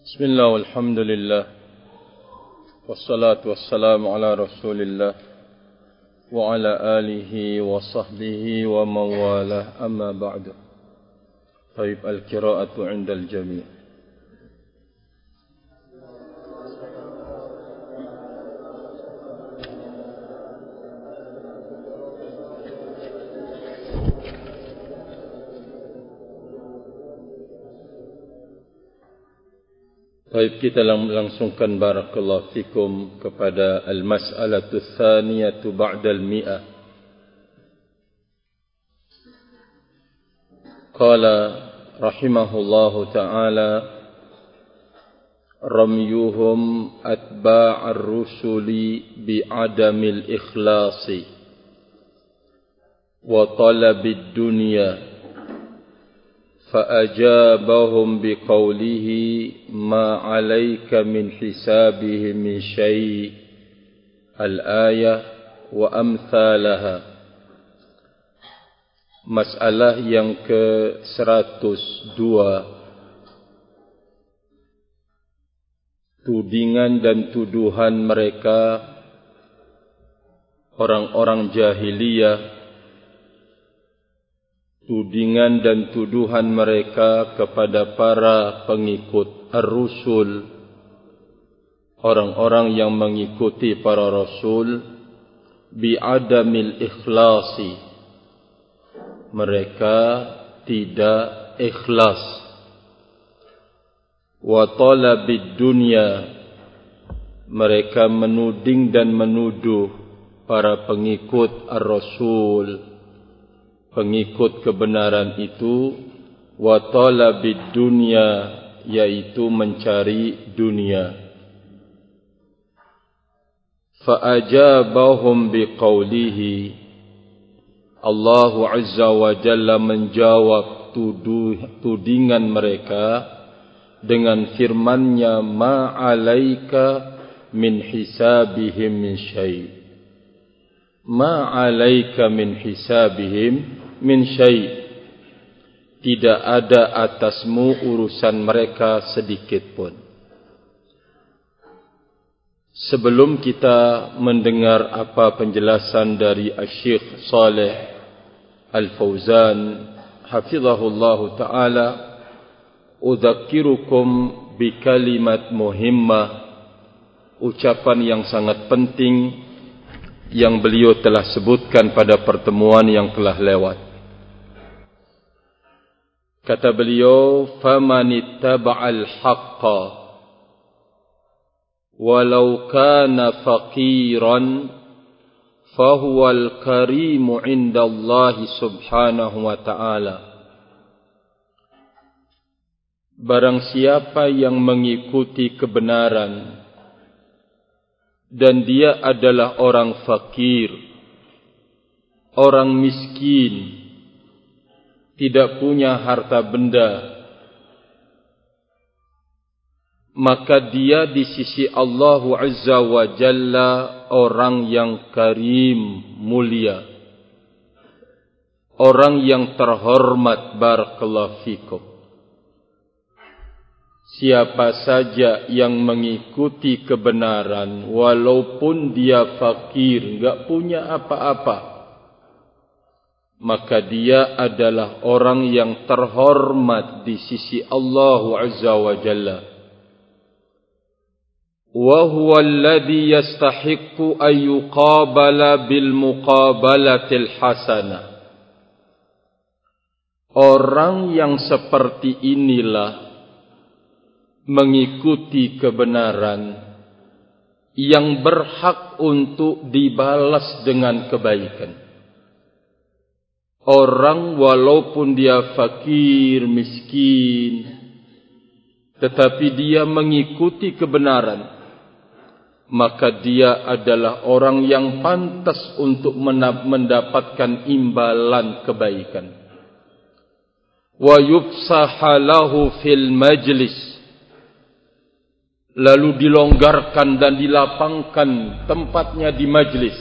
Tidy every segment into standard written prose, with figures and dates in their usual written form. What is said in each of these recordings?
Bismillah walhamdulillah wassalatu wassalamu ala rasulillah wa ala alihi wa sahbihi wa mawalah amma ba'du. Taib al-qira'atu 'inda al-jami'. Baik, kita langsungkan barakallahu fikum kepada al-mas'alatu tsaniyatu ba'da al-mi'ah. Qala rahimahullahu ta'ala ramyuhum atba'ar rusuli bi'adamil ikhlasi wa talabid dunya فأجابهم بقوله ما عليك من حسابهم من شيء الآية وأمثالها. Masalah yang ke-102, tudingan dan tuduhan mereka orang-orang jahiliyah, tudingan dan tuduhan mereka kepada para pengikut ar-rusul, orang-orang yang mengikuti para rasul, bi'adamil ikhlasi, mereka tidak ikhlas, wa talabid dunya, mereka menuding dan menuduh para pengikut ar-rasul, pengikut kebenaran itu, wa talabid dunya, yaitu mencari dunia. Fa ajabahum biqaulihi, Allah Azza wa Jalla menjawab tudingan mereka dengan firman-Nya, ma alaika min hisabihim min syai'. Ma alaika min hisabihim min syai', tidak ada atasmu urusan mereka sedikit pun. Sebelum kita mendengar apa penjelasan dari Asy-Syaikh Shalih Al-Fauzan hafizahullahu taala, udzakkirukum bi kalimat muhimmah, ucapan yang sangat penting yang beliau telah sebutkan pada pertemuan yang telah lewat. Kata beliau, famanittaba'al haqqa walau kana faqiran fahuwal karimu 'indallahi subhanahu wa ta'ala. Barang siapa yang mengikuti kebenaran dan dia adalah orang fakir, orang miskin, tidak punya harta benda, maka dia di sisi Allah Azza wa Jalla orang yang karim, mulia, orang yang terhormat. Barakallahu fikum. Siapa saja yang mengikuti kebenaran, walaupun dia fakir, enggak punya apa-apa, maka dia adalah orang yang terhormat di sisi Allah Azza wa Jalla. Wa huwa alladhi yastahiqqu an yuqabala bil muqabalatil hasanah. Orang yang seperti inilah mengikuti kebenaran yang berhak untuk dibalas dengan kebaikan. Orang walaupun dia fakir, miskin, tetapi dia mengikuti kebenaran, maka dia adalah orang yang pantas untuk mendapatkan imbalan kebaikan. Wa yufsahalahu fil majlis, lalu dilonggarkan dan dilapangkan tempatnya di majlis.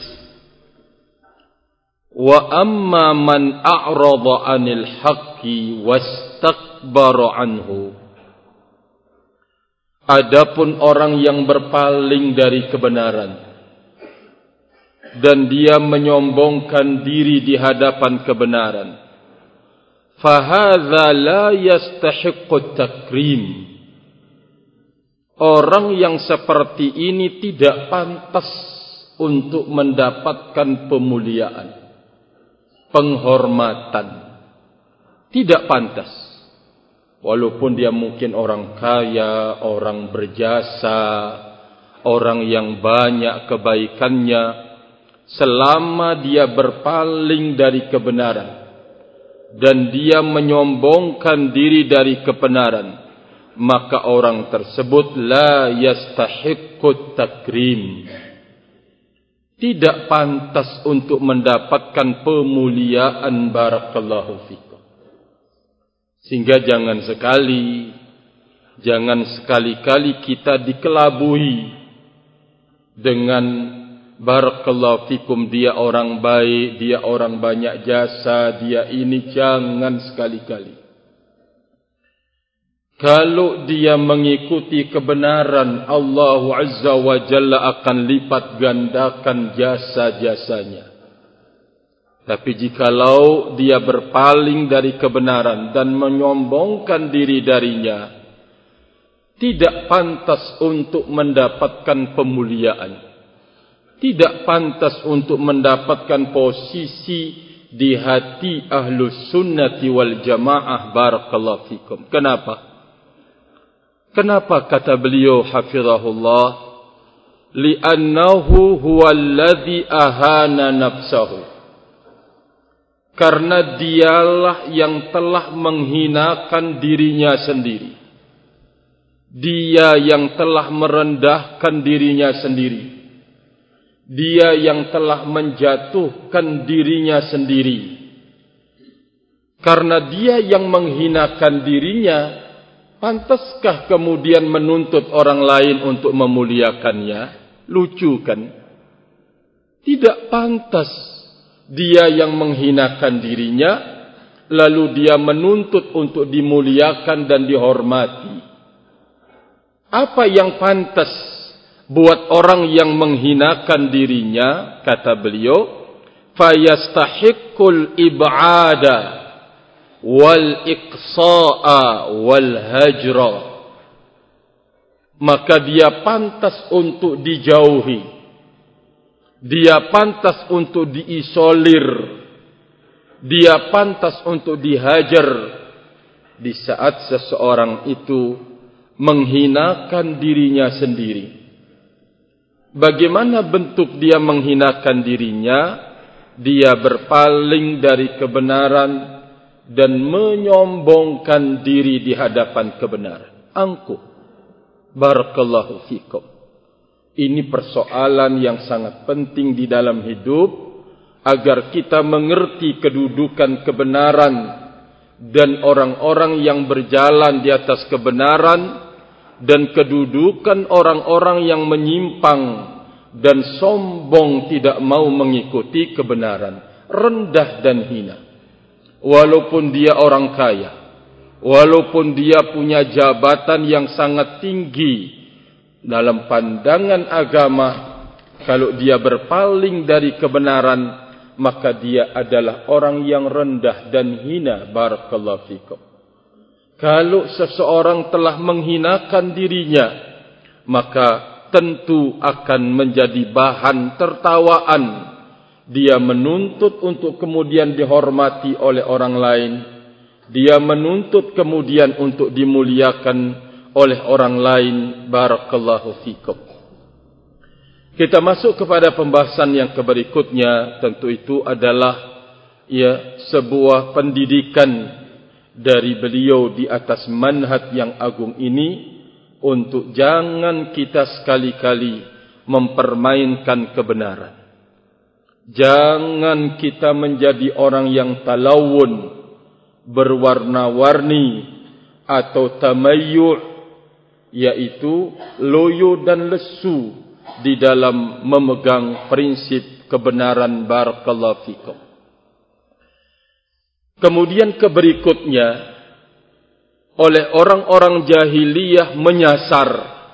Wa amma man a'rada 'anil haqqi wastakbara anhu, Adapun orang yang berpaling dari kebenaran dan dia menyombongkan diri di hadapan kebenaran, fahadza la yastahiqqut takrim. Orang yang seperti ini tidak pantas untuk mendapatkan pemuliaan, penghormatan. Tidak pantas. Walaupun dia mungkin orang kaya, orang berjasa, orang yang banyak kebaikannya, selama dia berpaling dari kebenaran dan dia menyombongkan diri dari kebenaran, maka orang tersebut la yastahiqqut takrim. Tidak pantas untuk mendapatkan pemuliaan. Barakallahu fikum. Sehingga jangan sekali-kali kita dikelabui dengan barakallahu fikum, dia orang baik, dia orang banyak jasa, dia ini. Jangan sekali-kali. Kalau dia mengikuti kebenaran, Allah Azza wa Jalla akan lipat gandakan jasa-jasanya. Tapi jikalau dia berpaling dari kebenaran dan menyombongkan diri darinya, tidak pantas untuk mendapatkan pemuliaan. Tidak pantas untuk mendapatkan posisi di hati Ahlus Sunnati wal Jamaah. Barakallahu fikum. Kenapa? Kenapa kata beliau hafizahullah? Li'annahu huwallazi ahana nafsahu. Karena dialah yang telah menghinakan dirinya sendiri. Dia yang telah merendahkan dirinya sendiri. Dia yang telah menjatuhkan dirinya sendiri. Karena dia yang menghinakan dirinya, pantaskah kemudian menuntut orang lain untuk memuliakannya? Lucu kan? Tidak pantas. Dia yang menghinakan dirinya, lalu dia menuntut untuk dimuliakan dan dihormati. Apa yang pantas buat orang yang menghinakan dirinya? Kata beliau, fayastahiqqul ib'ada wal iqsa'a wal hajra. Maka dia pantas untuk dijauhi. Dia pantas untuk diisolir. Dia pantas untuk dihajar. Di saat seseorang itu menghinakan dirinya sendiri. Bagaimana bentuk dia menghinakan dirinya? Dia berpaling dari kebenaran dan menyombongkan diri di hadapan kebenaran. Angkuh. Barakallahu fikum. Ini persoalan yang sangat penting di dalam hidup, agar kita mengerti kedudukan kebenaran dan orang-orang yang berjalan di atas kebenaran, dan kedudukan orang-orang yang menyimpang dan sombong tidak mau mengikuti kebenaran, rendah dan hina. Walaupun dia orang kaya, walaupun dia punya jabatan yang sangat tinggi, dalam pandangan agama, kalau dia berpaling dari kebenaran, maka dia adalah orang yang rendah dan hina. Barakallahu fikum. Kalau seseorang telah menghinakan dirinya, maka tentu akan menjadi bahan tertawaan. Dia menuntut untuk kemudian dihormati oleh orang lain. Dia menuntut kemudian untuk dimuliakan oleh orang lain. Barakallahu fikum. Kita masuk kepada pembahasan yang berikutnya. Tentu itu adalah sebuah pendidikan dari beliau di atas manhaj yang agung ini, untuk jangan kita sekali-kali mempermainkan kebenaran. Jangan kita menjadi orang yang talawun, berwarna-warni, atau tamayyu', yaitu loyo dan lesu di dalam memegang prinsip kebenaran. Barakallahu fikum. Kemudian keberikutnya, oleh orang-orang jahiliyah menyasar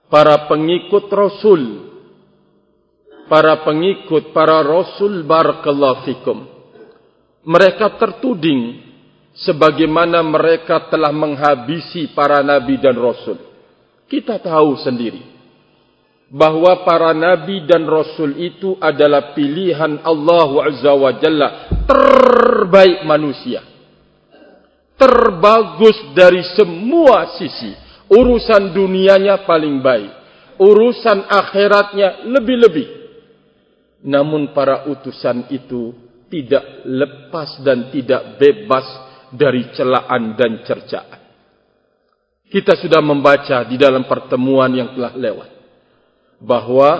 para pengikut Rasul, para Rasul barakallahu fikum, mereka tertuding sebagaimana mereka telah menghabisi para nabi dan Rasul. Kita tahu sendiri bahwa para nabi dan Rasul itu adalah pilihan Allah Azza wa Jalla, terbaik manusia, terbagus dari semua sisi. Urusan dunianya paling baik, urusan akhiratnya lebih-lebih. Namun para utusan itu tidak lepas dan tidak bebas dari celaan dan cercaan. Kita sudah membaca di dalam pertemuan yang telah lewat bahwa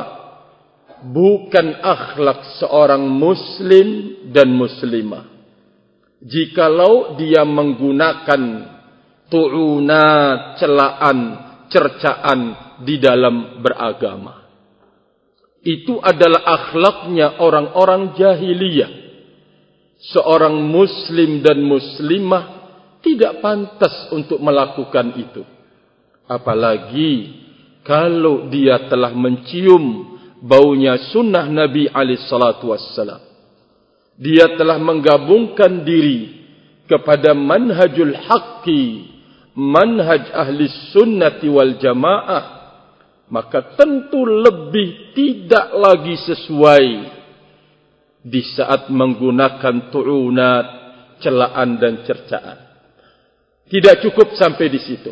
bukan akhlak seorang muslim dan muslimah jikalau dia menggunakan tu'unat, celaan, cercaan di dalam beragama. Itu adalah akhlaknya orang-orang jahiliyah. Seorang muslim dan muslimah tidak pantas untuk melakukan itu. Apalagi kalau dia telah mencium baunya sunnah Nabi SAW. Dia telah menggabungkan diri kepada manhajul haqqi, manhaj ahli sunnati wal jamaah, maka tentu lebih tidak lagi sesuai di saat menggunakan tu'unat, celaan dan cercaan. Tidak cukup sampai di situ.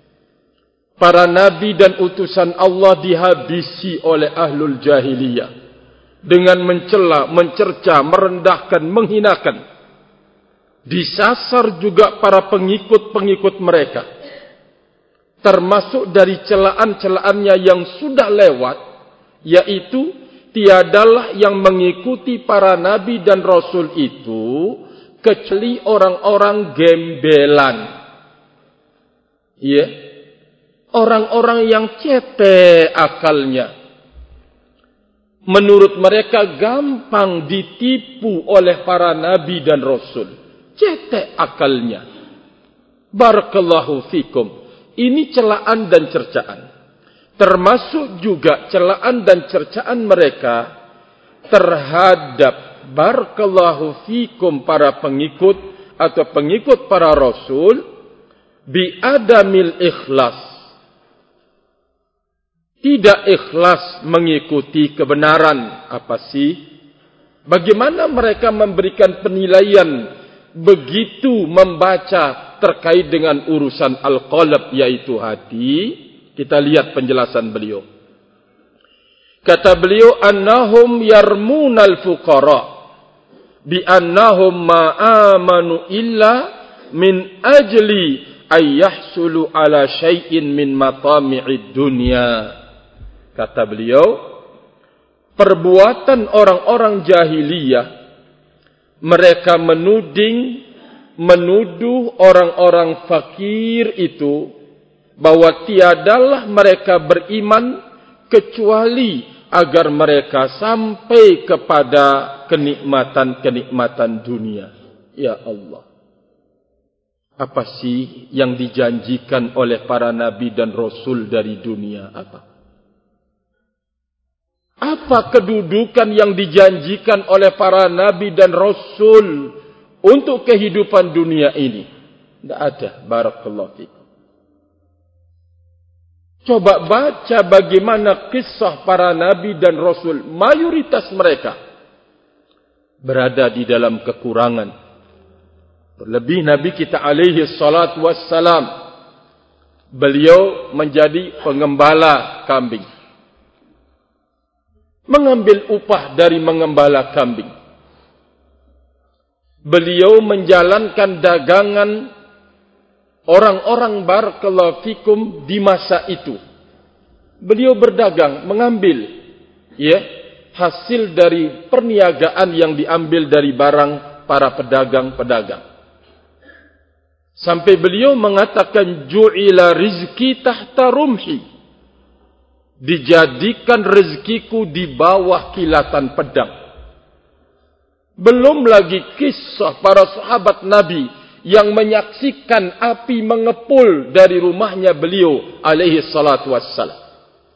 Para nabi dan utusan Allah dihabisi oleh ahlul jahiliyah dengan mencela, mencerca, merendahkan, menghinakan. Disasar juga para pengikut-pengikut mereka, termasuk dari celaan-celaannya yang sudah lewat, yaitu tiadalah yang mengikuti para nabi dan rasul itu kecuali orang-orang gembelan. Ya, orang-orang yang cetek akalnya. Menurut mereka gampang ditipu oleh para nabi dan rasul. Cetek akalnya. Barakallahu fikum. Ini celaan dan cercaan. Termasuk juga celaan dan cercaan mereka terhadap barakallahu fikum para pengikut atau pengikut para rasul biadamil ikhlas. Tidak ikhlas mengikuti kebenaran. Apa sih? Bagaimana mereka memberikan penilaian begitu membaca terkait dengan urusan al-qalb, yaitu hati? Kita lihat penjelasan beliau. Kata beliau, annahum yarmunal fuqara bi annahum ma amanu illa min ajli ay yahsulu ala syai'in min matami'id dunya. Kata beliau, perbuatan orang-orang jahiliyah, mereka menuduh orang-orang fakir itu bahwa tiadalah mereka beriman kecuali agar mereka sampai kepada kenikmatan-kenikmatan dunia. Ya Allah, apa sih yang dijanjikan oleh para nabi dan rasul dari dunia? Apa kedudukan yang dijanjikan oleh para nabi dan rasul untuk kehidupan dunia ini? Tidak ada. Barakallahu fikum. Coba baca bagaimana kisah para nabi dan rasul. Mayoritas mereka berada di dalam kekurangan. Terlebih Nabi kita alaihi salatu wassalam, beliau menjadi pengembala kambing, mengambil upah dari mengembala kambing. Beliau menjalankan dagangan orang-orang barakallahu fikum di masa itu. Beliau berdagang, mengambil hasil dari perniagaan yang diambil dari barang para pedagang-pedagang. Sampai beliau mengatakan, ju'ila rizki tahta rumhi, dijadikan rezekiku di bawah kilatan pedang. Belum lagi kisah para sahabat Nabi yang menyaksikan api mengepul dari rumahnya beliau alaihi salatu wassalam.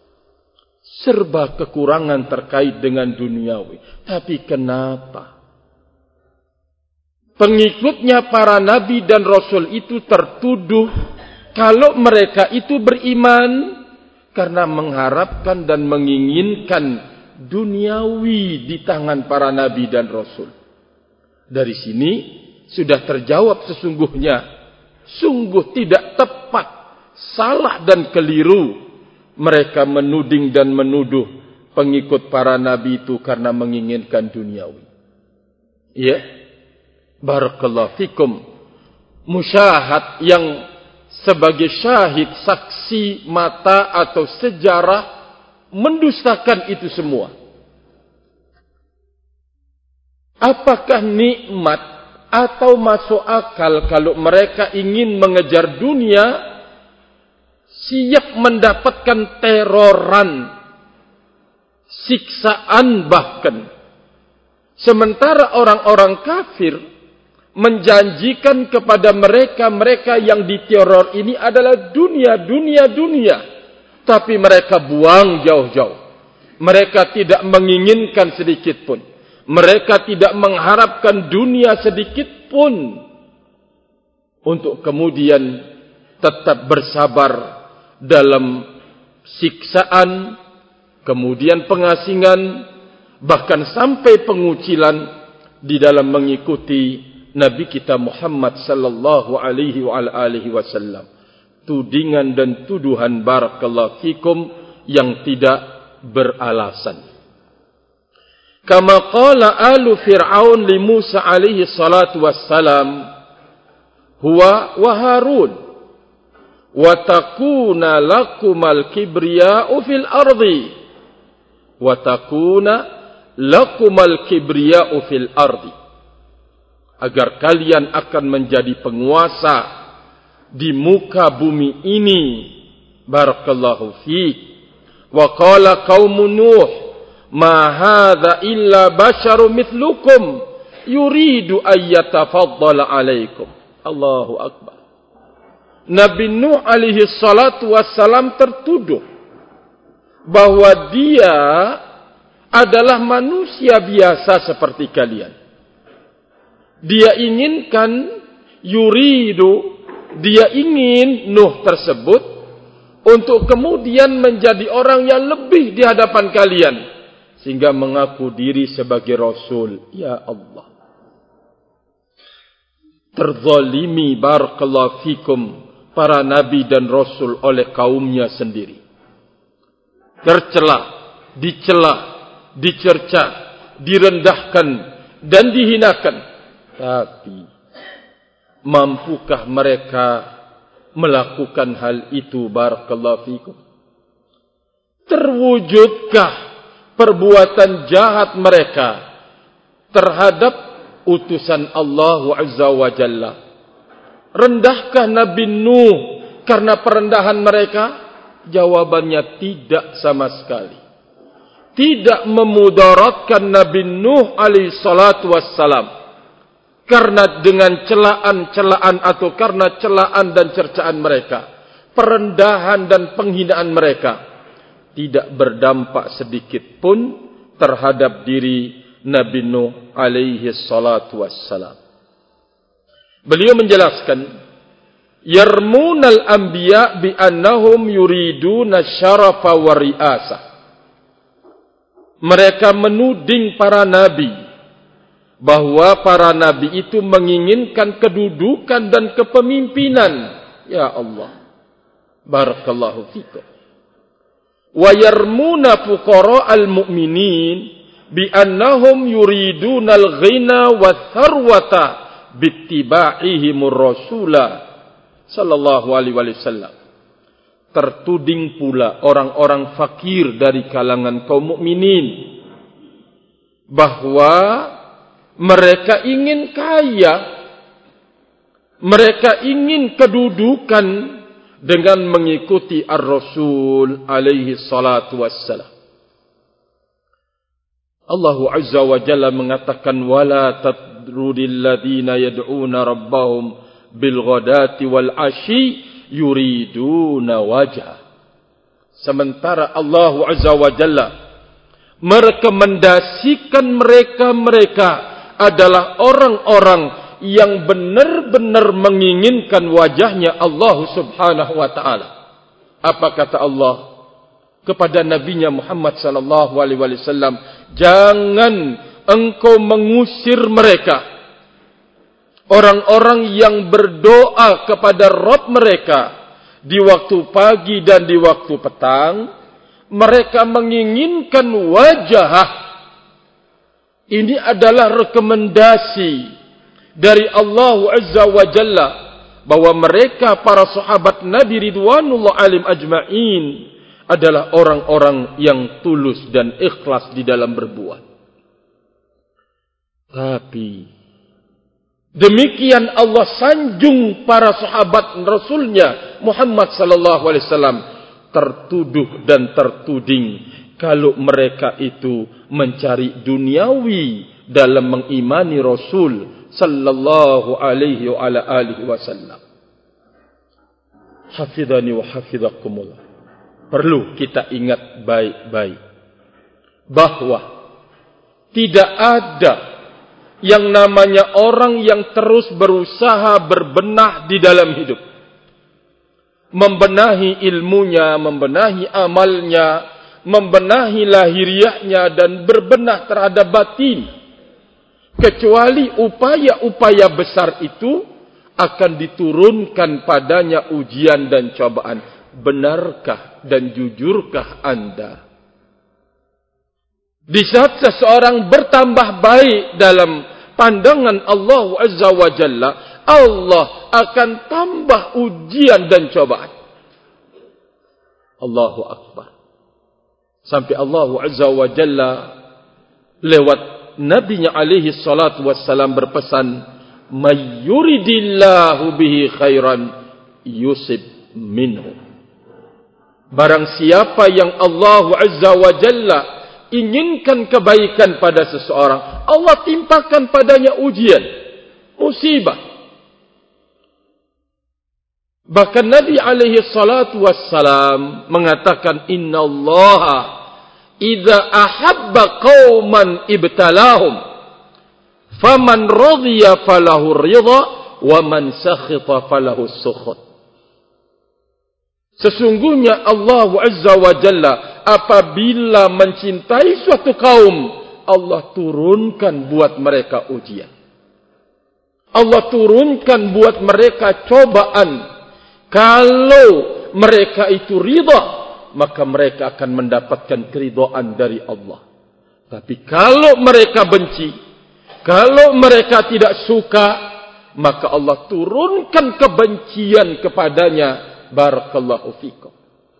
serba kekurangan terkait dengan duniawi. Tapi kenapa pengikutnya para nabi dan rasul itu tertuduh kalau mereka itu beriman karena mengharapkan dan menginginkan duniawi di tangan para nabi dan rasul? Dari sini sudah terjawab sesungguhnya, sungguh tidak tepat, salah dan keliru mereka menuding dan menuduh pengikut para nabi itu karena menginginkan duniawi. Ya, barakallahu fikum. Musyahad yang sebagai syahid, saksi mata atau sejarah mendustakan itu semua. Apakah nikmat atau masuk akal kalau mereka ingin mengejar dunia, siap mendapatkan teroran, siksaan bahkan, sementara orang-orang kafir menjanjikan kepada mereka yang diteror ini adalah dunia, tapi mereka buang jauh-jauh. Mereka tidak menginginkan sedikit pun. Mereka tidak mengharapkan dunia sedikit pun untuk kemudian tetap bersabar dalam siksaan, kemudian pengasingan, bahkan sampai pengucilan di dalam mengikuti Nabi kita Muhammad sallallahu alaihi wasallam. Tudingan dan tuduhan barakallahu fikum yang tidak beralasan. Kama qala alu Fir'aun li Musa alaihi salatu wassalam, huwa wa Harun, wa takuna lakumal kibriya'u fil ardi, wa takuna lakumal kibriya'u fil ardi. Agar kalian akan menjadi penguasa di muka bumi ini. Barakallahu fiik. Wa qala qaumun Nuh, ma hadza illa basyarum mithlukum yuridu ayyatafaddala alaikum. Allahu akbar. Nabi Nuh alaihi salatu wassalam tertuduh bahwa dia adalah manusia biasa seperti kalian. Dia inginkan, dia ingin Nuh tersebut untuk kemudian menjadi orang yang lebih di hadapan kalian, sehingga mengaku diri sebagai Rasul. Ya Allah, terzalimi barakallahu fikum para nabi dan Rasul oleh kaumnya sendiri. Tercela, dicela, dicerca, direndahkan dan dihinakan. Tapi mampukah mereka melakukan hal itu barakallahu fikum? Terwujudkah perbuatan jahat mereka terhadap utusan Allah Azza wa Jalla? Rendahkah Nabi Nuh karena perendahan mereka? Jawabannya tidak sama sekali. Tidak memudaratkan Nabi Nuh alaihi salatu wassalam karena dengan celaan-celaan atau karena celaan dan cercaan mereka, perendahan dan penghinaan mereka tidak berdampak sedikit pun terhadap diri Nabi Nuh alaihi salatu wassalam. Beliau menjelaskan, yarmunal anbiya bi annahum yuriduna syarafa wa ri'asah. Mereka menuding para nabi bahwa para nabi itu menginginkan kedudukan dan kepemimpinan. Ya Allah, barakallahu fikum. Wa yarmuna fuqara'al mu'minin bi annahum yuriduna al-ghina wa tharwata bittiba'ihimur rasula sallallahu alaihi wasallam. Tertuding pula orang-orang fakir dari kalangan kaum mukminin bahwa mereka ingin kaya, mereka ingin kedudukan dengan mengikuti Ar-Rasul alaihi salatu wassalam. Allah Azza wa Jalla mengatakan, wala tadrudil ladina yad'una rabbahum bil ghadati wal ashi yuriduna wajha. Sementara Allah Azza wa Jalla merekomendasikan mereka adalah orang-orang yang benar-benar menginginkan wajahnya Allah Subhanahu wa taala. Apa kata Allah kepada nabinya Muhammad sallallahu alaihi wasallam? Jangan engkau mengusir mereka, orang-orang yang berdoa kepada Rabb mereka di waktu pagi dan di waktu petang. Mereka menginginkan wajah. Ini adalah rekomendasi dari Allah Azza wa Jalla bahwa mereka para sahabat Nabi ridwanullah alim ajma'in adalah orang-orang yang tulus dan ikhlas di dalam berbuat. Tapi demikian Allah sanjung para sahabat Rasulnya Muhammad sallallahu alaihi wasallam tertuduh dan tertuding kalau mereka itu mencari duniawi dalam mengimani Rasul sallallahu alaihi wa ala alihi wasallam. Hafidhani wa hafidhakumullah. Perlu kita ingat baik-baik bahwa tidak ada yang namanya orang yang terus berusaha berbenah di dalam hidup, membenahi ilmunya, membenahi amalnya, membenahi lahiriahnya dan berbenah terhadap batin, kecuali upaya-upaya besar itu akan diturunkan padanya ujian dan cobaan. Benarkah dan jujurkah Anda? Di saat seseorang bertambah baik dalam pandangan Allah Azza wa Jalla, Allah akan tambah ujian dan cobaan. Allahu Akbar. Sampai Allah Azza wa Jalla lewat Nabinya alaihi salatu wassalam berpesan, "May yuridillahu bihi khairan yusib minhu." Barang siapa yang Allah Azza wa Jalla inginkan kebaikan pada seseorang, Allah timpakan padanya ujian, musibah. Bahkan Nabi alaihi salatu wassalam mengatakan, "Innallaha idza ahabba qauman ibtalahum, faman radiya falahu ridha, wa man sakhita falahu sukhut." Sesungguhnya Allah Azza wa Jalla apabila mencintai suatu kaum, Allah turunkan buat mereka ujian. Allah turunkan buat mereka cobaan. Kalau mereka itu ridha, maka mereka akan mendapatkan keridhaan dari Allah. Tapi kalau mereka benci, kalau mereka tidak suka, maka Allah turunkan kebencian kepadanya. Barakallahu fikum.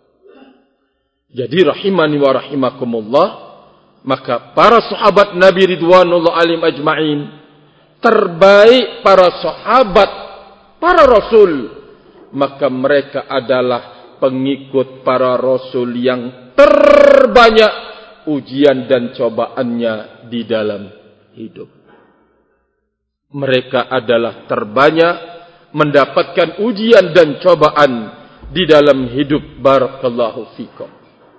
Jadi rahimani wa rahimakumullah, maka para sahabat Nabi ridwanullah alim ajma'in, terbaik para sahabat, para rasul, maka mereka adalah pengikut para rasul yang terbanyak ujian dan cobaannya di dalam hidup. Mereka adalah terbanyak mendapatkan ujian dan cobaan di dalam hidup. Barakallahu fikum.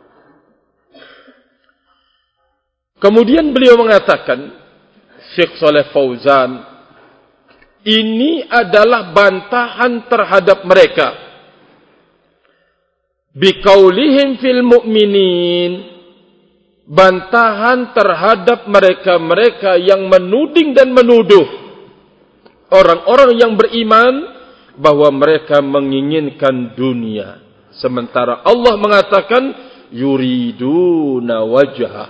Kemudian beliau mengatakan, Syekh Saleh Fauzan, ini adalah bantahan terhadap mereka. Biqaulihim fil mu'minin, bantahan terhadap mereka-mereka yang menuding dan menuduh orang-orang yang beriman bahwa mereka menginginkan dunia, sementara Allah mengatakan yuriduna wajhah,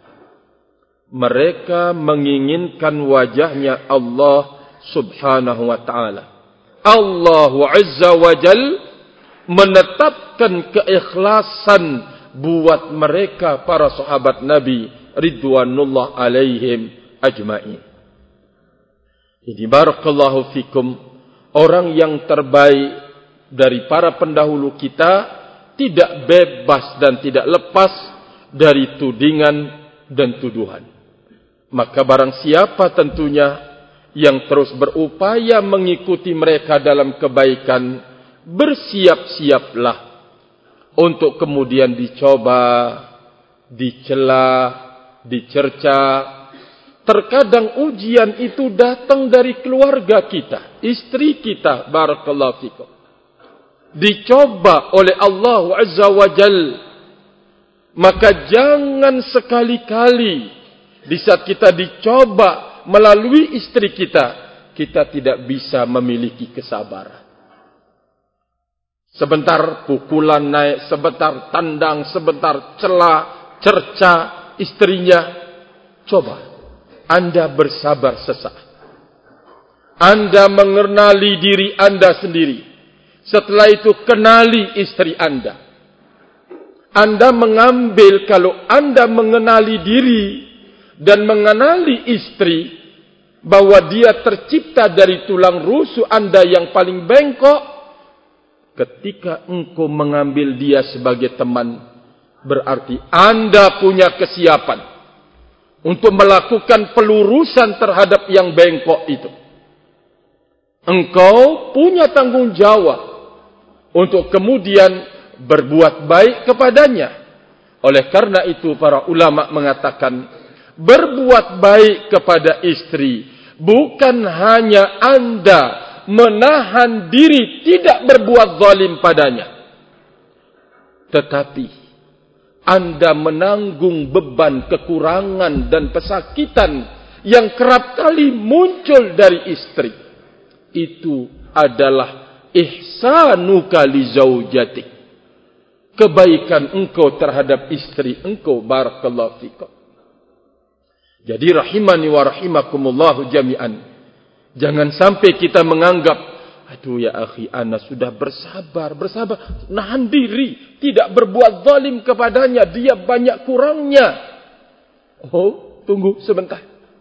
mereka menginginkan wajahnya Allah Subhanahu wa ta'ala. Allah Azza wa Jal menetapkan keikhlasan buat mereka para sahabat Nabi ridwanullah alaihim ajma'in. Jadi barakallahu fikum, orang yang terbaik dari para pendahulu kita tidak bebas dan tidak lepas dari tudingan dan tuduhan. Maka barang siapa tentunya yang terus berupaya mengikuti mereka dalam kebaikan, bersiap-siaplah untuk kemudian dicoba, dicela, dicerca. Terkadang ujian itu datang dari keluarga kita, istri kita, barakallahu fikum. Dicoba oleh Allah Azza wa Jal. Maka jangan sekali-kali di saat kita dicoba melalui istri kita, kita tidak bisa memiliki kesabaran. Sebentar pukulan naik, sebentar tandang, sebentar cela, cerca istrinya. Coba Anda bersabar sesaat. Anda mengenali diri Anda sendiri. Setelah itu kenali istri Anda. Anda mengambil, kalau Anda mengenali diri dan mengenali istri, bahwa dia tercipta dari tulang rusuk Anda yang paling bengkok, ketika engkau mengambil dia sebagai teman, berarti Anda punya kesiapan untuk melakukan pelurusan terhadap yang bengkok itu. Engkau punya tanggung jawab untuk kemudian berbuat baik kepadanya. Oleh karena itu para ulama mengatakan, berbuat baik kepada istri bukan hanya Anda menahan diri tidak berbuat zalim padanya, tetapi Anda menanggung beban kekurangan dan pesakitan yang kerap kali muncul dari istri. Itu adalah ihsanuka li zaujatik. Kebaikan engkau terhadap istri engkau, barakallahu fikum. Jadi rahimani wa rahimakumullahu jami'an. Jangan sampai kita menganggap, aduh ya akhi, ana sudah bersabar, nahan diri, tidak berbuat zalim kepadanya, dia banyak kurangnya. Oh, tunggu sebentar.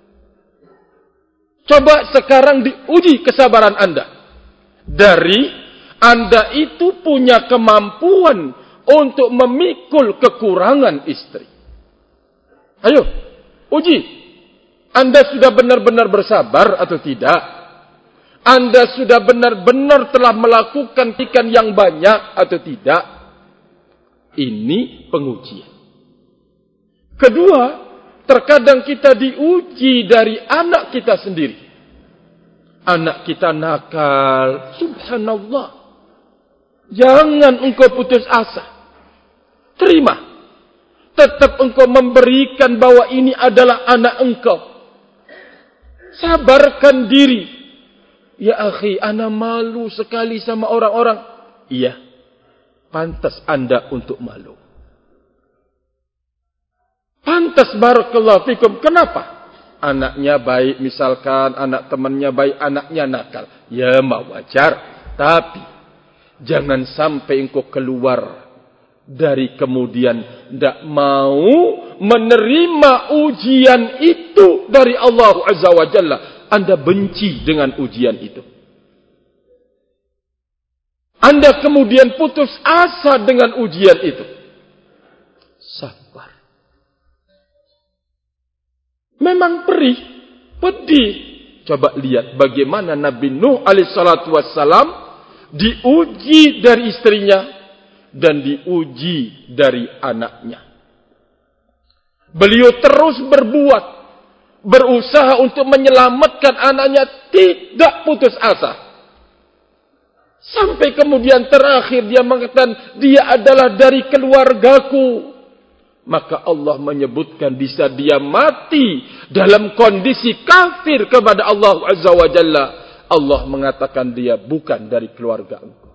Coba sekarang diuji kesabaran Anda. Dari Anda itu punya kemampuan untuk memikul kekurangan istri. Ayo, uji. Anda sudah benar-benar bersabar atau tidak? Anda sudah benar-benar telah melakukan ikan yang banyak atau tidak? Ini pengujian. Kedua, terkadang kita diuji dari anak kita sendiri. Anak kita nakal, subhanallah. Jangan engkau putus asa. Terima. Tetap engkau memberikan bahwa ini adalah anak engkau. Sabarkan diri. Ya akhi, ana malu sekali sama orang-orang. Iya, pantas Anda untuk malu. Pantas, barakallahu fikum. Kenapa? Anaknya baik, misalkan anak temannya baik, anaknya nakal. Ya, wajar. Tapi jangan sampai engkau keluar dari kemudian tidak mau menerima ujian itu dari Allah Azza wa Jalla. Anda benci dengan ujian itu. Anda kemudian putus asa dengan ujian itu. Sabar. Memang perih, pedih. Coba lihat bagaimana Nabi Nuh alaihissalatu wassalam diuji dari istrinya dan diuji dari anaknya. Beliau terus berbuat, berusaha untuk menyelamatkan anaknya, tidak putus asa. Sampai kemudian terakhir dia mengatakan, dia adalah dari keluargaku. Maka Allah menyebutkan bisa dia mati dalam kondisi kafir kepada Allah Azza wa Jalla. Allah mengatakan dia bukan dari keluarga engkau.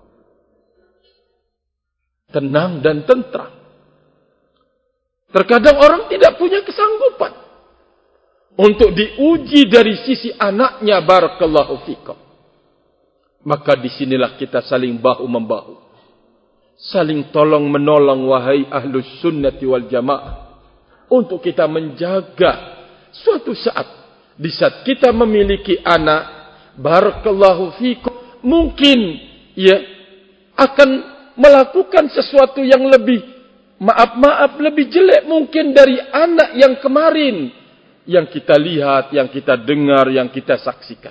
Tenang dan tentram. Terkadang orang tidak punya kesanggupan untuk diuji dari sisi anaknya, barakallahu fikum. Maka disinilah kita saling bahu-membahu. Saling tolong menolong, wahai ahlus sunnati wal jamaah. Untuk kita menjaga suatu saat, di saat kita memiliki anak, barakallahu fikum, mungkin ya akan melakukan sesuatu yang lebih, lebih jelek mungkin dari anak yang kemarin, yang kita lihat, yang kita dengar, yang kita saksikan.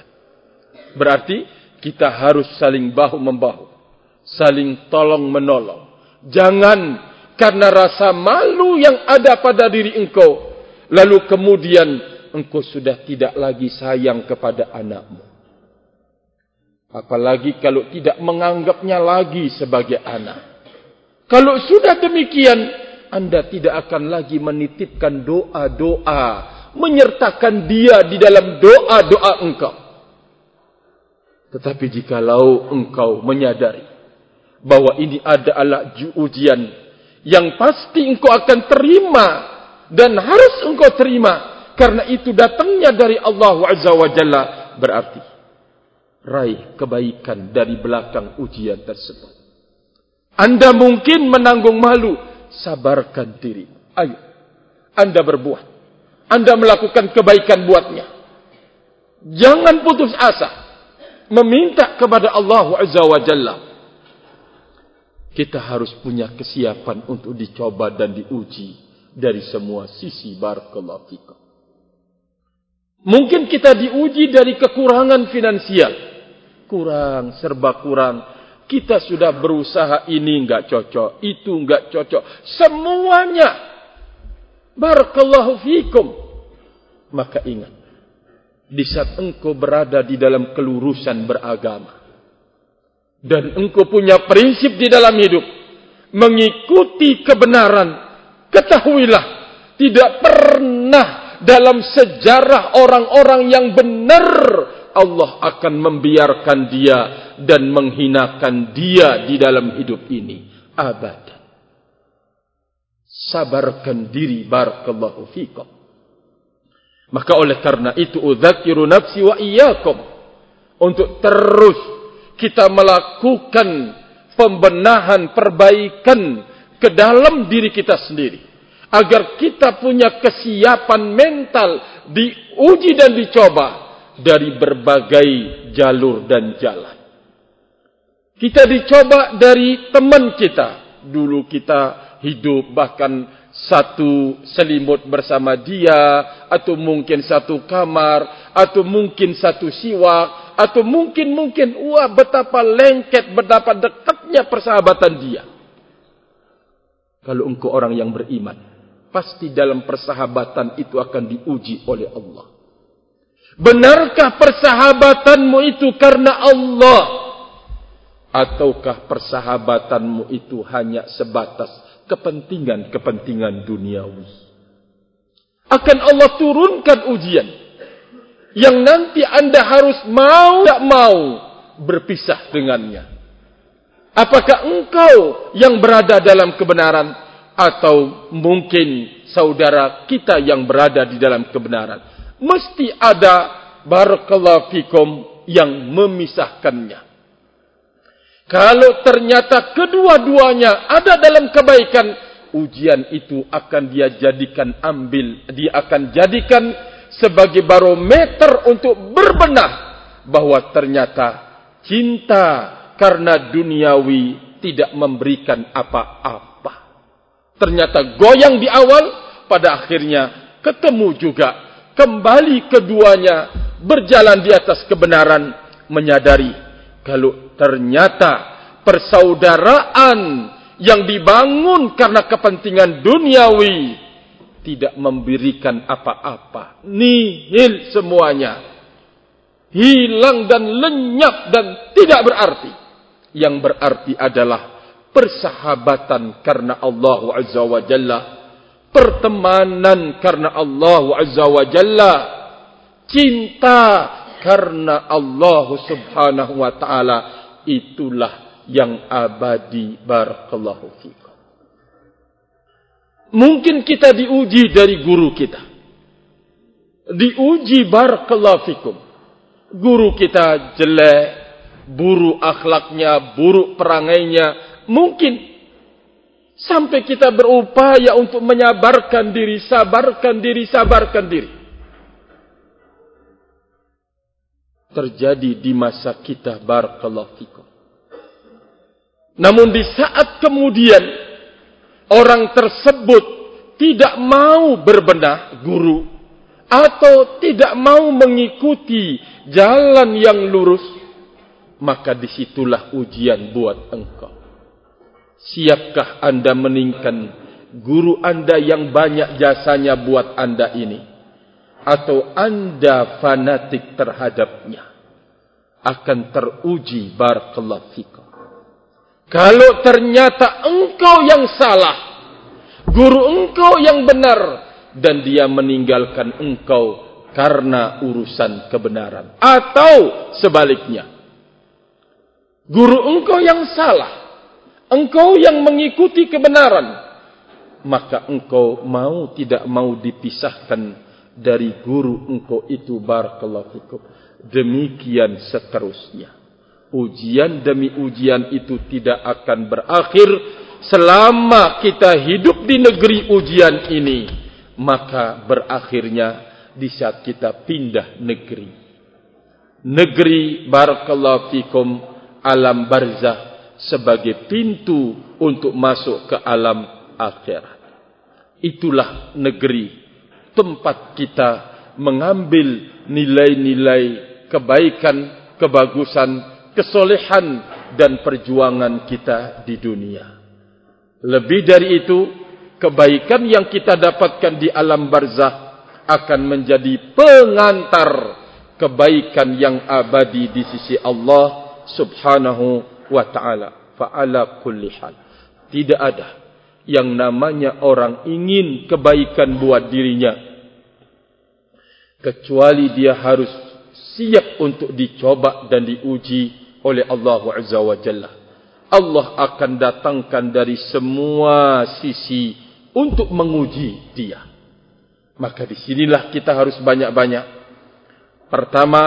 Berarti kita harus saling bahu-membahu, saling tolong-menolong. Jangan karena rasa malu yang ada pada diri engkau, lalu kemudian engkau sudah tidak lagi sayang kepada anakmu. Apalagi kalau tidak menganggapnya lagi sebagai anak. Kalau sudah demikian, Anda tidak akan lagi menitipkan doa-doa, menyertakan dia di dalam doa-doa engkau. Tetapi jikalau engkau menyadari bahwa ini adalah ujian yang pasti engkau akan terima dan harus engkau terima, karena itu datangnya dari Allah Azza wa Jalla, berarti raih kebaikan dari belakang ujian tersebut. Anda mungkin menanggung malu, sabarkan diri. Ayo, Anda berbuat. Anda melakukan kebaikan buatnya. Jangan putus asa. Meminta kepada Allah Azza wa Jalla. Kita harus punya kesiapan untuk dicoba dan diuji dari semua sisi. Barakallahu fikum. Mungkin kita diuji dari kekurangan finansial. Kurang, serba kurang. Kita sudah berusaha, ini enggak cocok, itu enggak cocok. Semuanya. Barakallahu fikum. Maka ingat, di saat engkau berada di dalam kelurusan beragama, dan engkau punya prinsip di dalam hidup, mengikuti kebenaran, ketahuilah, tidak pernah dalam sejarah orang-orang yang benar Allah akan membiarkan dia dan menghinakan dia di dalam hidup ini. Abadan. Sabarkan diri. Barakallahu fikum. Maka oleh karena itu, udzakiru nafsi wa iyyakum, untuk terus kita melakukan pembenahan, perbaikan ke dalam diri kita sendiri, agar kita punya kesiapan mental diuji dan dicoba dari berbagai jalur dan jalan. Kita dicoba dari teman kita. Dulu kita hidup bahkan satu selimut bersama dia, atau mungkin satu kamar, atau mungkin satu siwak, atau mungkin wah betapa lengket, betapa dekatnya persahabatan dia. Kalau engkau orang yang beriman, pasti dalam persahabatan itu akan diuji oleh Allah. Benarkah persahabatanmu itu karena Allah? Ataukah persahabatanmu itu hanya sebatas kepentingan-kepentingan duniawi? Akan Allah turunkan ujian yang nanti Anda harus mau tak mau berpisah dengannya. Apakah engkau yang berada dalam kebenaran, atau mungkin saudara kita yang berada di dalam kebenaran? Mesti ada, barakallahu fikum, yang memisahkannya. Kalau ternyata kedua-duanya ada dalam kebaikan, ujian itu akan dia akan jadikan sebagai barometer untuk berbenah bahwa ternyata cinta karena duniawi tidak memberikan apa-apa. Ternyata goyang di awal, pada akhirnya ketemu juga. Kembali keduanya berjalan di atas kebenaran, menyadari kalau ternyata persaudaraan yang dibangun karena kepentingan duniawi tidak memberikan apa-apa. Nihil semuanya. Hilang dan lenyap dan tidak berarti. Yang berarti adalah persahabatan karena Allah Azza wa Jalla. Pertemanan karena Allah Azza wa Jalla. Cinta karena Allah Subhanahu wa ta'ala. Itulah yang abadi. Barakallahu fikum. Mungkin kita diuji dari guru kita. Diuji, barakallahu fikum. Guru kita jelek, buruk akhlaknya, buruk perangainya. Mungkin sampai kita berupaya untuk menyabarkan diri, sabarkan diri. Terjadi di masa kita, barakallahu fikum. Namun di saat kemudian orang tersebut tidak mau berbenah, guru, atau tidak mau mengikuti jalan yang lurus, maka disitulah ujian buat engkau. Siapkah Anda meninggikan guru Anda yang banyak jasanya buat Anda ini? Atau Anda fanatik terhadapnya? Akan teruji barakallahu fikum. Kalau ternyata engkau yang salah, guru engkau yang benar, dan dia meninggalkan engkau karena urusan kebenaran. Atau sebaliknya, guru engkau yang salah, engkau yang mengikuti kebenaran, maka engkau mau tidak mau dipisahkan dari guru engkau itu barakallahu fikum. Demikian seterusnya. Ujian demi ujian itu tidak akan berakhir selama kita hidup di negeri ujian ini. Maka berakhirnya di saat kita pindah negeri. Negeri barakallahu fikum alam barzah sebagai pintu untuk masuk ke alam akhirat. Itulah negeri tempat kita mengambil nilai-nilai kebaikan, kebagusan, kesolehan dan perjuangan kita di dunia. Lebih dari itu, kebaikan yang kita dapatkan di alam barzah akan menjadi pengantar kebaikan yang abadi di sisi Allah Subhanahu wa ta'ala. Fa'ala kulli hal. Tidak ada yang namanya orang ingin kebaikan buat dirinya, kecuali dia harus siap untuk dicoba dan diuji oleh Allah Azza wa Jalla. Allah akan datangkan dari semua sisi untuk menguji dia. Maka disinilah kita harus banyak-banyak. Pertama,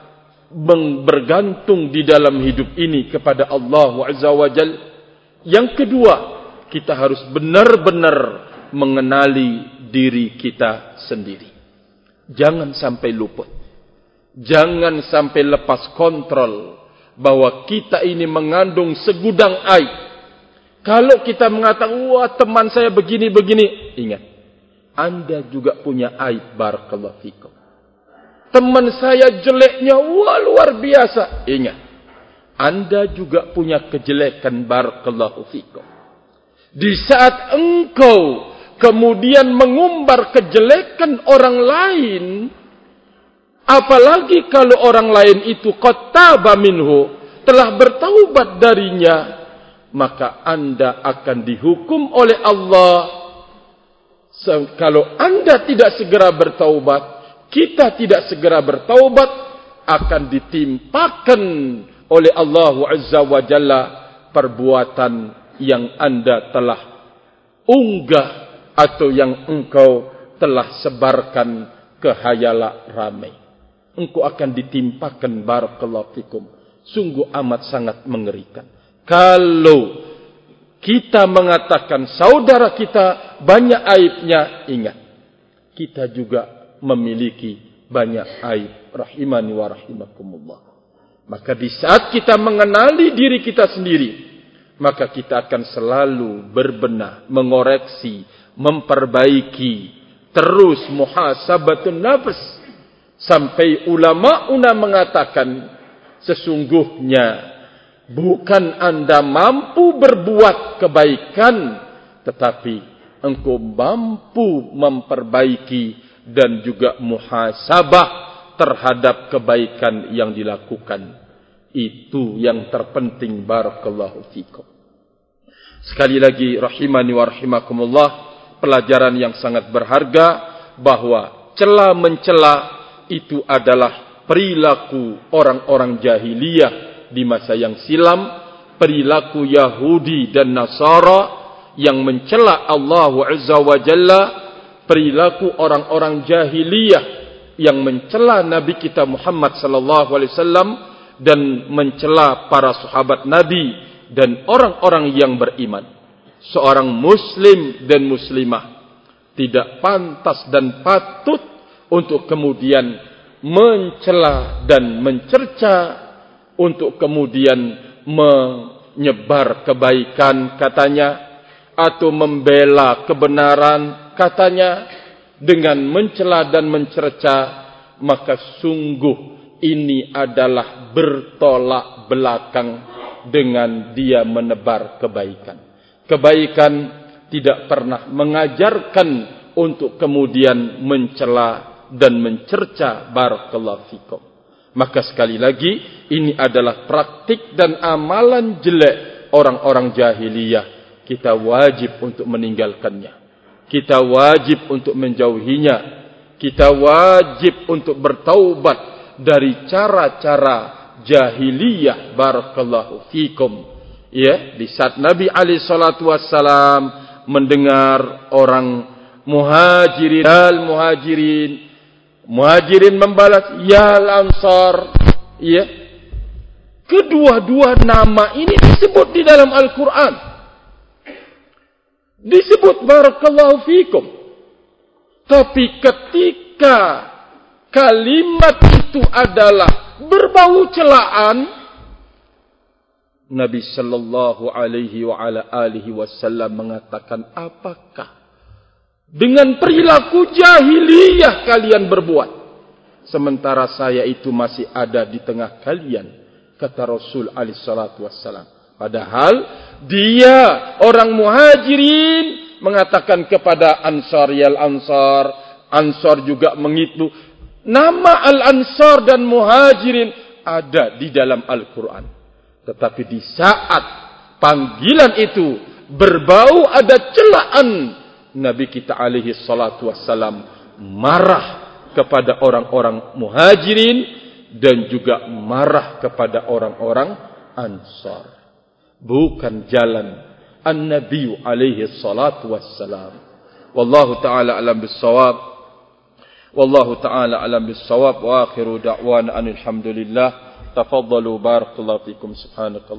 bergantung di dalam hidup ini kepada Allah Azza wa Jalla. Yang kedua, kita harus benar-benar mengenali diri kita sendiri. Jangan sampai luput. Jangan sampai lepas kontrol bahwa kita ini mengandung segudang aib. Kalau kita mengatakan, wah teman saya begini-begini, ingat, Anda juga punya aib barakallahu fikum. Teman saya jeleknya, wah luar biasa, ingat, Anda juga punya kejelekan barakallahu fikum. Di saat engkau kemudian mengumbar kejelekan orang lain, apalagi kalau orang lain itu qad taba minhu, telah bertaubat darinya, maka Anda akan dihukum oleh Allah. Kalau Anda tidak segera bertaubat, kita tidak segera bertaubat, akan ditimpakan oleh Allah Azza wa Jalla perbuatan yang Anda telah unggah atau yang engkau telah sebarkan ke khayala ramai. Engkau akan ditimpakan barakallahu fikum. Sungguh amat sangat mengerikan. Kalau kita mengatakan saudara kita banyak aibnya, ingat, kita juga memiliki banyak aib. Rahimani wa rahimakumullah. Maka di saat kita mengenali diri kita sendiri, maka kita akan selalu berbenah, mengoreksi, memperbaiki, terus muhasabatun nafs. Sampai ulama mengatakan, sesungguhnya bukan Anda mampu berbuat kebaikan, tetapi engkau mampu memperbaiki dan juga muhasabah terhadap kebaikan yang dilakukan. Itu yang terpenting barakallahu fikum. Sekali lagi rahimani wa rahimakumullah, pelajaran yang sangat berharga bahwa cela-mencela itu adalah perilaku orang-orang jahiliyah di masa yang silam, perilaku Yahudi dan Nasara yang mencela Allah Azza wa Jalla, perilaku orang-orang jahiliyah yang mencela Nabi kita Muhammad sallallahu alaihi wasallam dan mencela para sahabat Nabi dan orang-orang yang beriman. Seorang muslim dan muslimah tidak pantas dan patut untuk kemudian mencela dan mencerca, untuk kemudian menyebar kebaikan katanya, atau membela kebenaran katanya dengan mencela dan mencerca. Maka sungguh ini adalah bertolak belakang dengan dia menebar kebaikan. kebaikan, tidak pernah mengajarkan untuk kemudian mencela dan mencerca. Barakallahu fikum. Maka sekali lagi, ini adalah praktik dan amalan jelek orang-orang jahiliyah. Kita wajib untuk meninggalkannya. Kita wajib untuk menjauhinya. Kita wajib untuk bertaubat dari cara-cara jahiliyah. Barakallahu fikum. Ya, di saat Nabi alaihi salatu wassalam mendengar orang muhajirin membalas ya al-ansar, ya, kedua-dua nama ini disebut di dalam Al-Quran, disebut barakallahu fikum. Tapi ketika kalimat itu adalah berbau celaan, Nabi sallallahu alaihi wa ala alihi wasallam mengatakan, apakah dengan perilaku jahiliyah kalian berbuat, sementara saya itu masih ada di tengah kalian, kata Rasul alaihi salatu wassalam. Padahal dia orang muhajirin mengatakan kepada Ansar, ya al-ansar. Ansar juga mengitu. Nama al-ansar dan muhajirin ada di dalam Al-Quran. Tetapi di saat panggilan itu berbau ada celaan, Nabi kita alaihi salatu wassalam marah kepada orang-orang muhajirin dan juga marah kepada orang-orang ansar. Bukan jalan an-Nabi alaihi salatu wassalam. Wallahu ta'ala alam bis-shawab. Wallahu ta'ala alam bis-shawab. Wa akhiru da'wana anil hamdulillah. Tafaddalu barakallahu fikum. Subhanakallah.